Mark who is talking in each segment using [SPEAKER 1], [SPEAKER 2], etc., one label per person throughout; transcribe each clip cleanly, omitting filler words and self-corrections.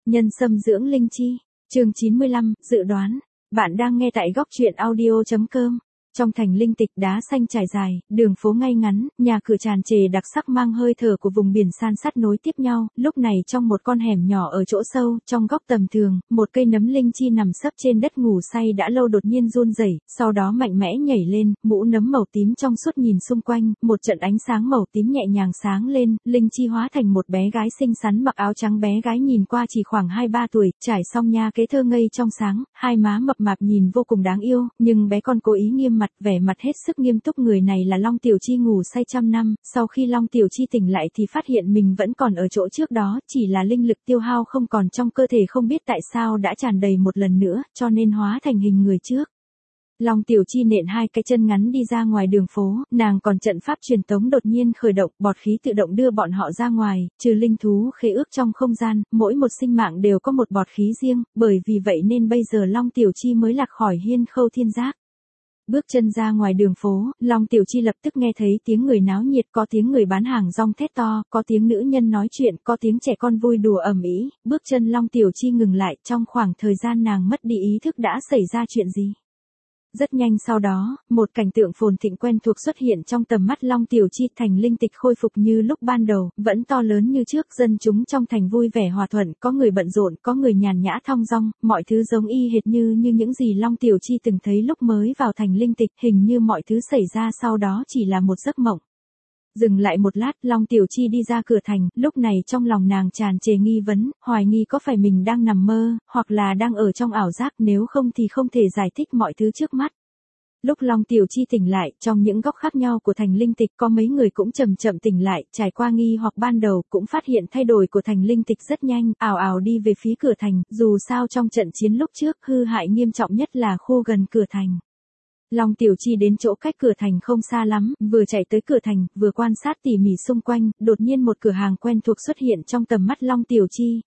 [SPEAKER 1] Nhân xâm dưỡng linh chi. Chương 95, dự đoán. Bạn đang nghe tại góc truyện audio.com. Trong thành linh tịch đá xanh trải dài, đường phố ngay ngắn, nhà cửa tràn trề đặc sắc mang hơi thở của vùng biển san sát nối tiếp nhau, lúc này trong một con hẻm nhỏ ở chỗ sâu, trong góc tầm thường, một cây nấm linh chi nằm sấp trên đất ngủ say đã lâu đột nhiên run rẩy, sau đó mạnh mẽ nhảy lên, mũ nấm màu tím trong suốt nhìn xung quanh, một trận ánh sáng màu tím nhẹ nhàng sáng lên, linh chi hóa thành một bé gái xinh xắn mặc áo trắng, bé gái nhìn qua chỉ khoảng 2-3 tuổi, trải xong nha kế thơ ngây trong sáng, hai má mập mạp nhìn vô cùng đáng yêu, nhưng bé con cố ý nghiêm mặt, vẻ mặt hết sức nghiêm túc. Người này là Long Tiểu Chi ngủ say trăm năm, sau khi Long Tiểu Chi tỉnh lại thì phát hiện mình vẫn còn ở chỗ trước đó, chỉ là linh lực tiêu hao không còn trong cơ thể, không biết tại sao đã tràn đầy một lần nữa, cho nên hóa thành hình người trước. Long Tiểu Chi nện hai cái chân ngắn đi ra ngoài đường phố, nàng còn trận pháp truyền tống đột nhiên khởi động, bọt khí tự động đưa bọn họ ra ngoài, trừ linh thú khế ước trong không gian, mỗi một sinh mạng đều có một bọt khí riêng, bởi vì vậy nên bây giờ Long Tiểu Chi mới lạc khỏi hiên khâu thiên giác. Bước chân ra ngoài đường phố, Long Tiểu Chi lập tức nghe thấy tiếng người náo nhiệt, có tiếng người bán hàng rong thét to, có tiếng nữ nhân nói chuyện, có tiếng trẻ con vui đùa ầm ĩ. Bước chân Long Tiểu Chi ngừng lại, trong khoảng thời gian nàng mất đi ý thức đã xảy ra chuyện gì. Rất nhanh sau đó, một cảnh tượng phồn thịnh quen thuộc xuất hiện trong tầm mắt Long Tiểu Chi, thành linh tịch khôi phục như lúc ban đầu, vẫn to lớn như trước, dân chúng trong thành vui vẻ hòa thuận, có người bận rộn, có người nhàn nhã thong dong, mọi thứ giống y hệt như những gì Long Tiểu Chi từng thấy lúc mới vào thành linh tịch, hình như mọi thứ xảy ra sau đó chỉ là một giấc mộng. Dừng lại một lát, Long Tiểu Chi đi ra cửa thành, lúc này trong lòng nàng tràn trề nghi vấn, hoài nghi có phải mình đang nằm mơ, hoặc là đang ở trong ảo giác, nếu không thì không thể giải thích mọi thứ trước mắt. Lúc Long Tiểu Chi tỉnh lại, trong những góc khác nhau của thành linh tịch có mấy người cũng chậm chậm tỉnh lại, trải qua nghi hoặc ban đầu cũng phát hiện thay đổi của thành linh tịch rất nhanh, ào ào đi về phía cửa thành, dù sao trong trận chiến lúc trước hư hại nghiêm trọng nhất là khu gần cửa thành. Long Tiểu Chi đến chỗ cách cửa thành không xa lắm, vừa chạy tới cửa thành, vừa quan sát tỉ mỉ xung quanh, đột nhiên một cửa hàng quen thuộc xuất hiện trong tầm mắt Long Tiểu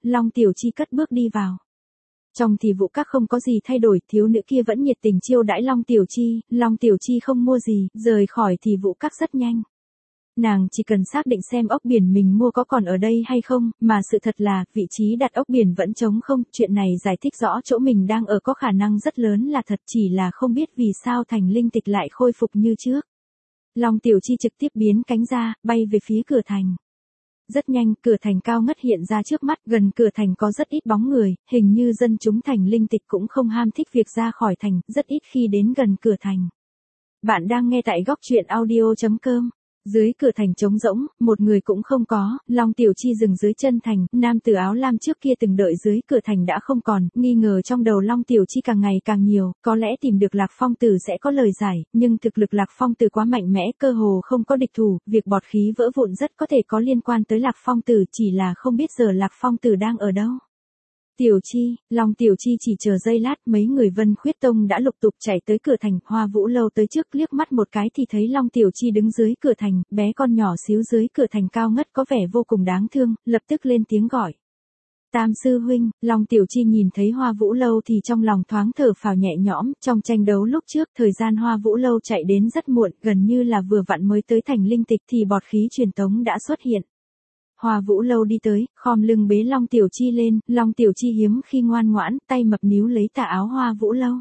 [SPEAKER 1] Chi cất bước đi vào. Trong thì vụ các không có gì thay đổi, thiếu nữ kia vẫn nhiệt tình chiêu đãi Long Tiểu Chi không mua gì, rời khỏi thì vụ các rất nhanh. Nàng chỉ cần xác định xem ốc biển mình mua có còn ở đây hay không, mà sự thật là, vị trí đặt ốc biển vẫn trống không, chuyện này giải thích rõ chỗ mình đang ở có khả năng rất lớn là thật, chỉ là không biết vì sao thành linh tịch lại khôi phục như trước. Long Tiểu Chi trực tiếp biến cánh ra, bay về phía cửa thành. Rất nhanh, cửa thành cao ngất hiện ra trước mắt, gần cửa thành có rất ít bóng người, hình như dân chúng thành linh tịch cũng không ham thích việc ra khỏi thành, rất ít khi đến gần cửa thành. Bạn đang nghe tại góc truyện audio.com. Dưới cửa thành trống rỗng, một người cũng không có, Long Tiểu Chi dừng dưới chân thành, nam tử áo lam trước kia từng đợi dưới cửa thành đã không còn, nghi ngờ trong đầu Long Tiểu Chi càng ngày càng nhiều, có lẽ tìm được Lạc Phong Tử sẽ có lời giải, nhưng thực lực Lạc Phong Tử quá mạnh mẽ, cơ hồ không có địch thủ, việc bọt khí vỡ vụn rất có thể có liên quan tới Lạc Phong Tử, chỉ là không biết giờ Lạc Phong Tử đang ở đâu. Tiểu Chi, Long Tiểu Chi chỉ chờ giây lát, mấy người Vân Khuyết Tông đã lục tục chạy tới cửa thành, Hoa Vũ Lâu tới trước liếc mắt một cái thì thấy Long Tiểu Chi đứng dưới cửa thành, bé con nhỏ xíu dưới cửa thành cao ngất có vẻ vô cùng đáng thương, lập tức lên tiếng gọi. Tam sư huynh. Long Tiểu Chi nhìn thấy Hoa Vũ Lâu thì trong lòng thoáng thở phào nhẹ nhõm, trong tranh đấu lúc trước, thời gian Hoa Vũ Lâu chạy đến rất muộn, gần như là vừa vặn mới tới thành linh tịch thì bọt khí truyền tống đã xuất hiện. Hoa Vũ Lâu đi tới, khom lưng bế Long Tiểu Chi lên, Long Tiểu Chi hiếm khi ngoan ngoãn, tay mập níu lấy tà áo Hoa Vũ Lâu.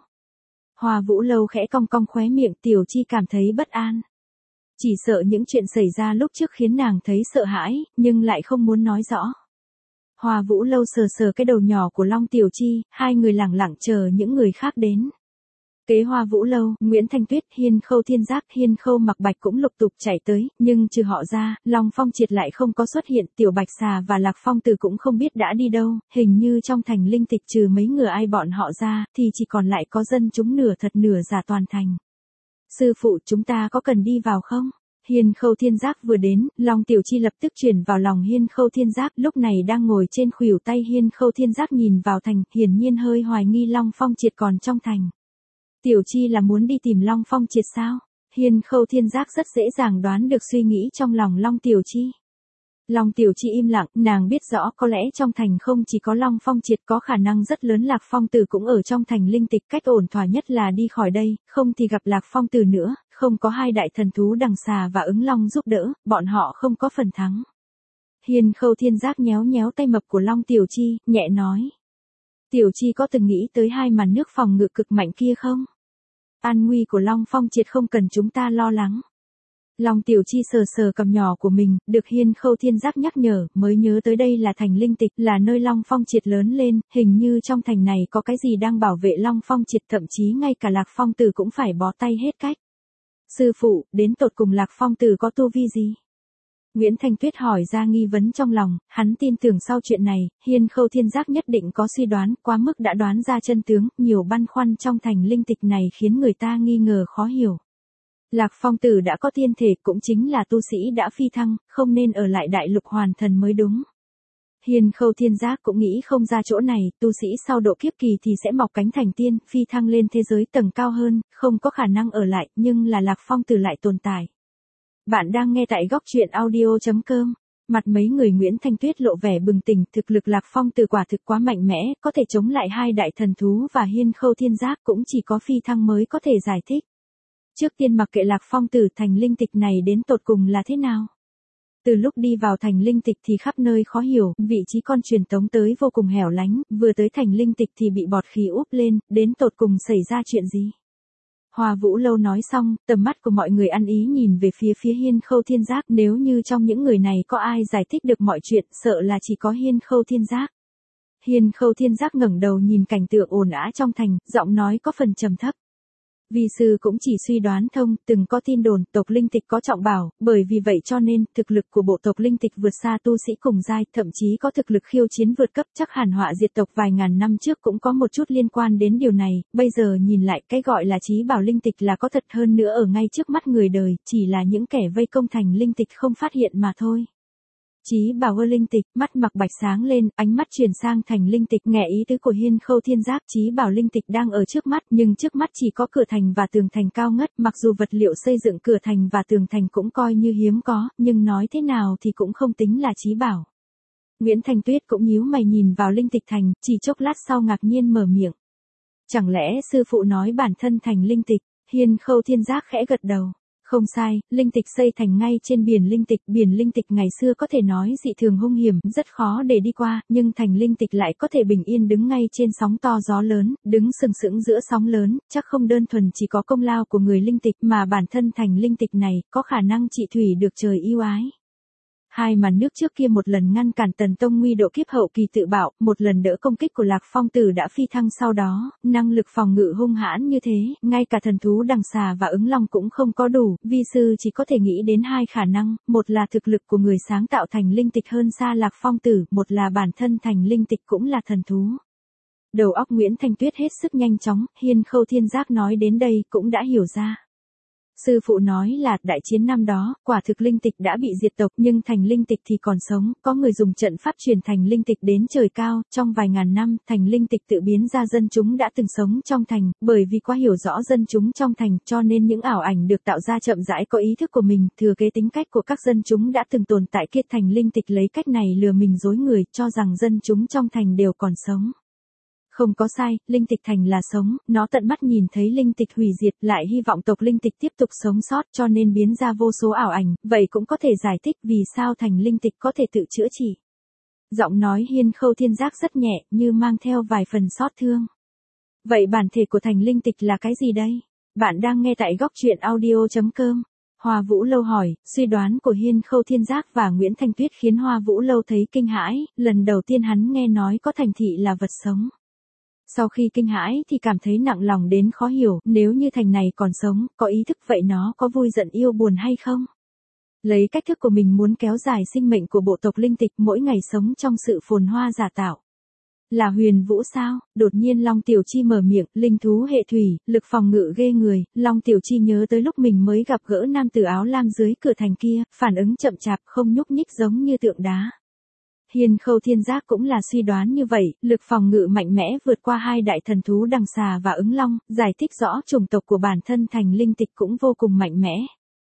[SPEAKER 1] Hoa Vũ Lâu khẽ cong cong khóe miệng, Tiểu Chi cảm thấy bất an. Chỉ sợ những chuyện xảy ra lúc trước khiến nàng thấy sợ hãi, nhưng lại không muốn nói rõ. Hoa Vũ Lâu sờ sờ cái đầu nhỏ của Long Tiểu Chi, hai người lẳng lặng chờ những người khác đến. Kế Hoa Vũ Lâu, Nguyễn Thanh Tuyết, Hiên Khâu Thiên Giác, Hiên Khâu Mặc Bạch cũng lục tục chạy tới, nhưng trừ họ ra, Long Phong Triệt lại không có xuất hiện, Tiểu Bạch Xà và Lạc Phong Tử cũng không biết đã đi đâu, hình như trong thành linh tịch trừ mấy người ai bọn họ ra, thì chỉ còn lại có dân chúng nửa thật nửa giả toàn thành. Sư phụ, chúng ta có cần đi vào không? Hiên Khâu Thiên Giác vừa đến, Long Tiểu Chi lập tức chuyển vào lòng Hiên Khâu Thiên Giác, lúc này đang ngồi trên khuỷu tay Hiên Khâu Thiên Giác nhìn vào thành, hiển nhiên hơi hoài nghi Long Phong Triệt còn trong thành. Tiểu Chi là muốn đi tìm Long Phong Triệt sao? Hiên Khâu Thiên Giác rất dễ dàng đoán được suy nghĩ trong lòng Long Tiểu Chi. Long Tiểu Chi im lặng, nàng biết rõ có lẽ trong thành không chỉ có Long Phong Triệt, có khả năng rất lớn Lạc Phong Tử cũng ở trong thành linh tịch, cách ổn thỏa nhất là đi khỏi đây, không thì gặp Lạc Phong Tử nữa, không có hai đại thần thú đằng xà và ứng long giúp đỡ, bọn họ không có phần thắng. Hiên Khâu Thiên Giác nhéo nhéo tay mập của Long Tiểu Chi, nhẹ nói. Tiểu Chi có từng nghĩ tới hai màn nước phòng ngự cực mạnh kia không? An nguy của Long Phong Triệt không cần chúng ta lo lắng. Long Tiểu Chi sờ sờ cầm nhỏ của mình, được Hiên Khâu Thiên Giác nhắc nhở, mới nhớ tới đây là thành linh tịch, là nơi Long Phong Triệt lớn lên, hình như trong thành này có cái gì đang bảo vệ Long Phong Triệt, thậm chí ngay cả Lạc Phong Tử cũng phải bó tay hết cách. Sư phụ, đến tột cùng Lạc Phong Tử có tu vi gì? Nguyễn Thanh Tuyết hỏi ra nghi vấn trong lòng, hắn tin tưởng sau chuyện này, Hiên Khâu Thiên Giác nhất định có suy đoán, quá mức đã đoán ra chân tướng, nhiều băn khoăn trong thành linh tịch này khiến người ta nghi ngờ khó hiểu. Lạc Phong Tử đã có tiên thể, cũng chính là tu sĩ đã phi thăng, không nên ở lại đại lục hoàn thần mới đúng. Hiên Khâu Thiên Giác cũng nghĩ không ra chỗ này, tu sĩ sau độ kiếp kỳ thì sẽ mọc cánh thành tiên, phi thăng lên thế giới tầng cao hơn, không có khả năng ở lại, nhưng là Lạc Phong Tử lại tồn tại. Bạn đang nghe tại góc truyện audio.com. Mặt mấy người Nguyễn Thanh Tuyết lộ vẻ bừng tỉnh, thực lực Lạc Phong Tử quả thực quá mạnh mẽ, có thể chống lại hai đại thần thú và Hiên Khâu Thiên Giác, cũng chỉ có phi thăng mới có thể giải thích. Trước tiên mặc kệ Lạc Phong Tử, thành linh tịch này đến tột cùng là thế nào? Từ lúc đi vào thành linh tịch thì khắp nơi khó hiểu, vị trí con truyền tống tới vô cùng hẻo lánh, vừa tới thành linh tịch thì bị bọt khí úp lên, đến tột cùng xảy ra chuyện gì? Hoa Vũ Lâu nói xong, tầm mắt của mọi người ăn ý nhìn về phía Hiên Khâu Thiên Giác, nếu như trong những người này có ai giải thích được mọi chuyện, sợ là chỉ có Hiên Khâu Thiên Giác. Hiên Khâu Thiên Giác ngẩng đầu nhìn cảnh tượng ồn ào trong thành, giọng nói có phần trầm thấp. Vi sư cũng chỉ suy đoán thông, từng có tin đồn tộc linh tịch có trọng bảo, bởi vì vậy cho nên thực lực của bộ tộc linh tịch vượt xa tu sĩ cùng giai, thậm chí có thực lực khiêu chiến vượt cấp, chắc hàn họa diệt tộc vài ngàn năm trước cũng có một chút liên quan đến điều này, bây giờ nhìn lại cái gọi là chí bảo linh tịch là có thật, hơn nữa ở ngay trước mắt người đời, chỉ là những kẻ vây công thành linh tịch không phát hiện mà thôi. Chí bảo linh tịch, mắt Mạc Bạch sáng lên, ánh mắt chuyển sang thành linh tịch, nghe ý tứ của Hiên Khâu Thiên Giác, chí bảo linh tịch đang ở trước mắt, nhưng trước mắt chỉ có cửa thành và tường thành cao ngất, mặc dù vật liệu xây dựng cửa thành và tường thành cũng coi như hiếm có, nhưng nói thế nào thì cũng không tính là chí bảo. Nguyễn Thanh Tuyết cũng nhíu mày nhìn vào linh tịch thành, chỉ chốc lát sau ngạc nhiên mở miệng. Chẳng lẽ sư phụ nói bản thân thành linh tịch? Hiên Khâu Thiên Giác khẽ gật đầu. Không sai, linh tịch xây thành ngay trên biển linh tịch ngày xưa có thể nói dị thường hung hiểm, rất khó để đi qua, nhưng thành linh tịch lại có thể bình yên đứng ngay trên sóng to gió lớn, đứng sừng sững giữa sóng lớn, chắc không đơn thuần chỉ có công lao của người linh tịch mà bản thân thành linh tịch này có khả năng trị thủy được trời yêu ái. Hai màn nước trước kia một lần ngăn cản Tần Tông nguy độ kiếp hậu kỳ tự bạo, một lần đỡ công kích của Lạc Phong Tử đã phi thăng sau đó, năng lực phòng ngự hung hãn như thế, ngay cả thần thú đằng xà và ứng long cũng không có đủ, vi sư chỉ có thể nghĩ đến hai khả năng, một là thực lực của người sáng tạo thành linh tịch hơn xa Lạc Phong Tử, một là bản thân thành linh tịch cũng là thần thú. Đầu óc Nguyễn Thanh Tuyết hết sức nhanh chóng, Hiên Khâu Thiên Giác nói đến đây cũng đã hiểu ra. Sư phụ nói là đại chiến năm đó, quả thực linh tịch đã bị diệt tộc nhưng thành linh tịch thì còn sống, có người dùng trận pháp truyền thành linh tịch đến trời cao, trong vài ngàn năm, thành linh tịch tự biến ra dân chúng đã từng sống trong thành, bởi vì quá hiểu rõ dân chúng trong thành cho nên những ảo ảnh được tạo ra chậm rãi có ý thức của mình, thừa kế tính cách của các dân chúng đã từng tồn tại kết thành linh tịch lấy cách này lừa mình dối người, cho rằng dân chúng trong thành đều còn sống. Không có sai, linh tịch thành là sống, nó tận mắt nhìn thấy linh tịch hủy diệt, lại hy vọng tộc linh tịch tiếp tục sống sót cho nên biến ra vô số ảo ảnh, vậy cũng có thể giải thích vì sao thành linh tịch có thể tự chữa trị. Giọng nói Hiên Khâu Thiên Giác rất nhẹ, như mang theo vài phần xót thương. Vậy bản thể của thành linh tịch là cái gì đây? Bạn đang nghe tại góc truyện audio.com. Hoa Vũ Lâu hỏi, suy đoán của Hiên Khâu Thiên Giác và Nguyễn Thanh Tuyết khiến Hoa Vũ Lâu thấy kinh hãi, lần đầu tiên hắn nghe nói có thành thị là vật sống. Sau khi kinh hãi thì cảm thấy nặng lòng đến khó hiểu, nếu như thành này còn sống, có ý thức vậy nó có vui giận yêu buồn hay không? Lấy cách thức của mình muốn kéo dài sinh mệnh của bộ tộc linh tịch mỗi ngày sống trong sự phồn hoa giả tạo. Là Huyền Vũ sao? Đột nhiên Long Tiểu Chi mở miệng, linh thú hệ thủy, lực phòng ngự ghê người, Long Tiểu Chi nhớ tới lúc mình mới gặp gỡ nam tử áo lam dưới cửa thành kia, phản ứng chậm chạp không nhúc nhích giống như tượng đá. Hiên Khâu Thiên Giác cũng là suy đoán như vậy, lực phòng ngự mạnh mẽ vượt qua hai đại thần thú đằng xà và ứng long, giải thích rõ chủng tộc của bản thân thành linh tịch cũng vô cùng mạnh mẽ.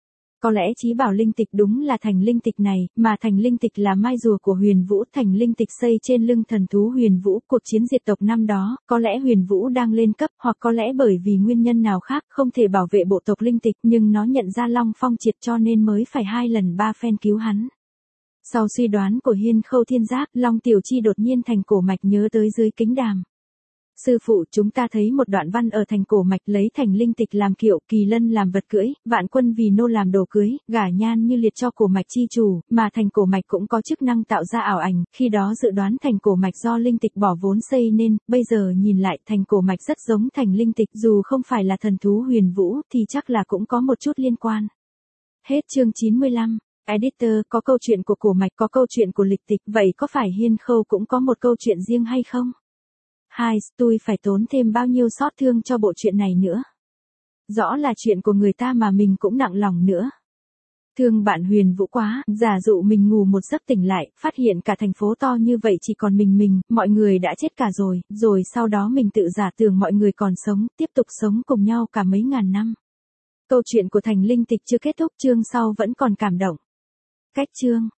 [SPEAKER 1] Có lẽ chí bảo linh tịch đúng là thành linh tịch này, mà thành linh tịch là mai rùa của Huyền Vũ, thành linh tịch xây trên lưng thần thú Huyền Vũ, cuộc chiến diệt tộc năm đó, có lẽ Huyền Vũ đang lên cấp, hoặc có lẽ bởi vì nguyên nhân nào khác không thể bảo vệ bộ tộc linh tịch, nhưng nó nhận ra Long Phong Triệt cho nên mới phải 2 lần 3 phen cứu hắn. Sau suy đoán của Hiên Khâu Thiên Giác, Long Tiểu Chi đột nhiên Thành Cổ Mạch nhớ tới dưới kính đàm. Sư phụ, chúng ta thấy một đoạn văn ở Thành Cổ Mạch lấy thành linh tịch làm kiệu, kỳ lân làm vật cưỡi, vạn quân vì nô làm đồ cưới, gả nhan như liệt cho cổ mạch chi chủ, mà Thành Cổ Mạch cũng có chức năng tạo ra ảo ảnh, khi đó dự đoán Thành Cổ Mạch do linh tịch bỏ vốn xây nên, bây giờ nhìn lại Thành Cổ Mạch rất giống thành linh tịch, dù không phải là thần thú huyền vũ thì chắc là cũng có một chút liên quan. Hết chương 95. Editor, có câu chuyện của cổ mạch, có câu chuyện của lịch tịch, vậy có phải Hiên Khâu cũng có một câu chuyện riêng hay không? Tôi phải tốn thêm bao nhiêu xót thương cho bộ chuyện này nữa. Rõ là chuyện của người ta mà mình cũng nặng lòng nữa. Thương bạn Huyền Vũ quá, giả dụ mình ngủ một giấc tỉnh lại, phát hiện cả thành phố to như vậy chỉ còn mình, mọi người đã chết cả rồi sau đó mình tự giả tưởng mọi người còn sống, tiếp tục sống cùng nhau cả mấy ngàn năm. Câu chuyện của thành linh tịch chưa kết thúc, chương sau vẫn còn cảm động. Cách chương